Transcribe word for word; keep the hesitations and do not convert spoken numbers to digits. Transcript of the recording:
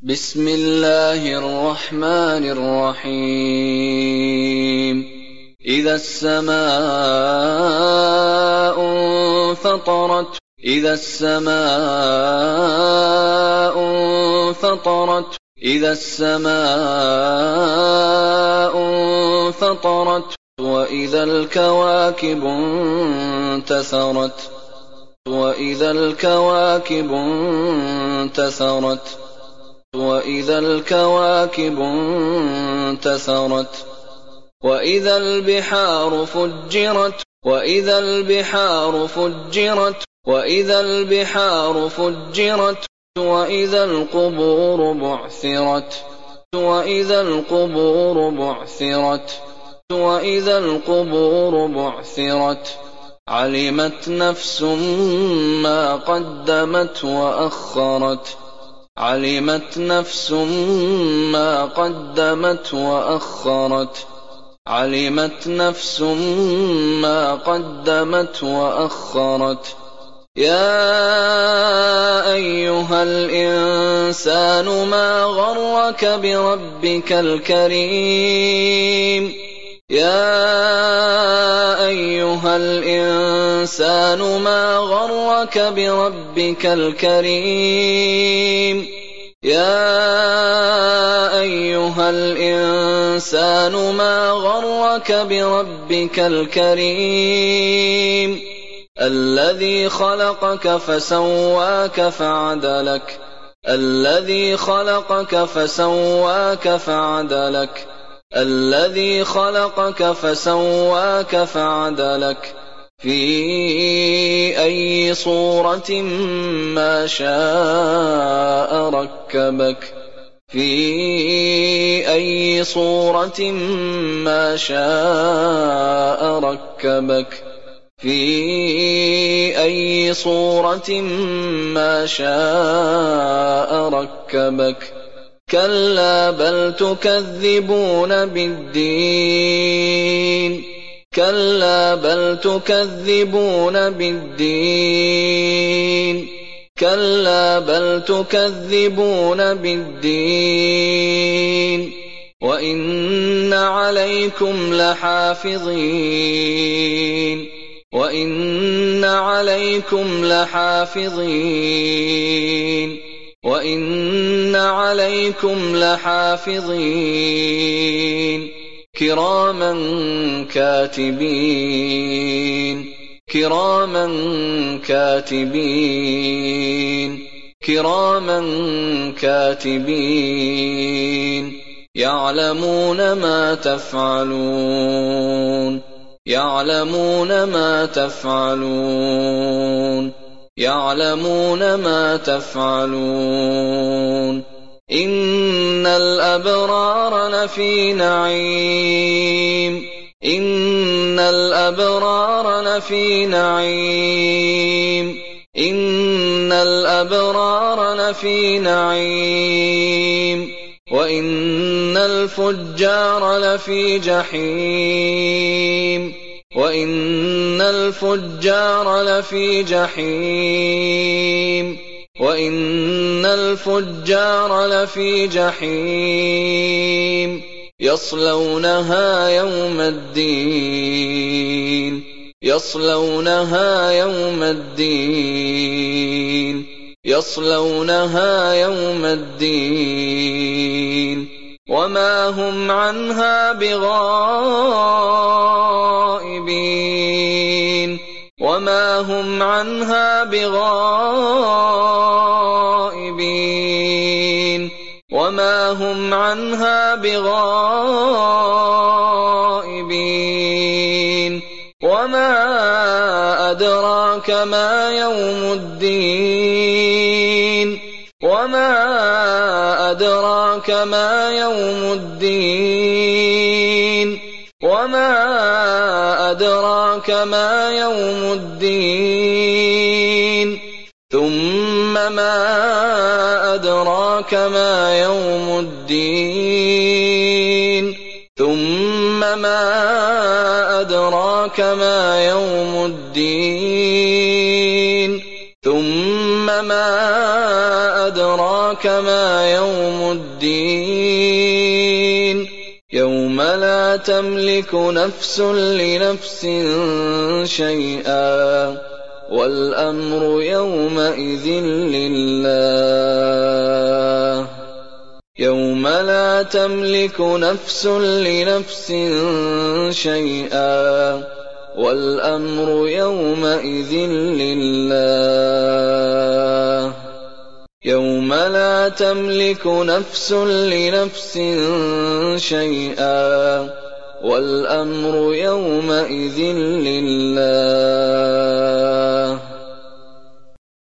بسم الله الرحمن الرحيم إذا السماء انفطرت إذا السماء انفطرت إذا السماء انفطرت وإذا الكواكب انتثرت وإذا الكواكب انتثرت وإذا الكواكب انتثرت وإذا البحار فجرت وإذا البحار فجرت وإذا البحار فجرت وإذا القبور بعثرت وإذا القبور بعثرت وإذا القبور بعثرت علمت نفس ما قدمت وأخرت علمت نفس ما قدمت وأخرت علمت نفس ما قدمت وأخرت يا أيها الإنسان ما غرك بربك الكريم يا أيها الإنسان ما غرك بربك الكريم يا أيها الإنسان ما غرك بربك الكريم الذي خلقك فسواك فعدلك الذي خلقك فسواك فعدلك الذي خلقك فسواك فعدلك في أي صورة ما شاء ركبك في أي صورة ما شاء ركبك في أي صورة ما شاء ركبك كلا بل تكذبون بالدين كلا بل تكذبون بالدين كلا بل تكذبون بالدين وإن عليكم لحافظين وإن عليكم لحافظين وإن عليكم لحافظين كراما كاتبين كراما كاتبين كراما كاتبين يعلمون ما تفعلون يعلمون ما تفعلون يعلمون ما تفعلون إن الأبرار لفي نعيم إن الأبرار لفي نعيم إن الأبرار لفي نعيم وإن الفجار لفي جحيم وإن الفجار لفي جحيم وإن الفجار لفي جحيم يصلونها يوم الدين يصلونها يوم الدين يصلونها يوم الدين وما هم عنها بغائبين وما هم عنها بغائبين وما هم عنها بغائبين وما أدراك ما يوم الدين وما أدراك ما يوم الدين وما أدراك ما يوم الدين ثم ما أدراك ما يوم الدين ثم ما أدراك ما يوم الدين ثم ما أدراك أدراك ما يوم الدين يوم لا تملك نفس لنفس شيئا والأمر يومئذ لله يوم لا تملك نفس لنفس شيئا والأمر يومئذ لله يوم لا تملك نفس لنفس شيئا والأمر يومئذ لله يوم لا تملك نفس لنفس شيئا والأمر يومئذ لله يوم لا تملك نفس لنفس شيئا والأمر يومئذ لله يوم لا تملك نفس لنفس شيئا والأمر يوم لا تملك نفس لنفس شيئا والأمر يومئذ لله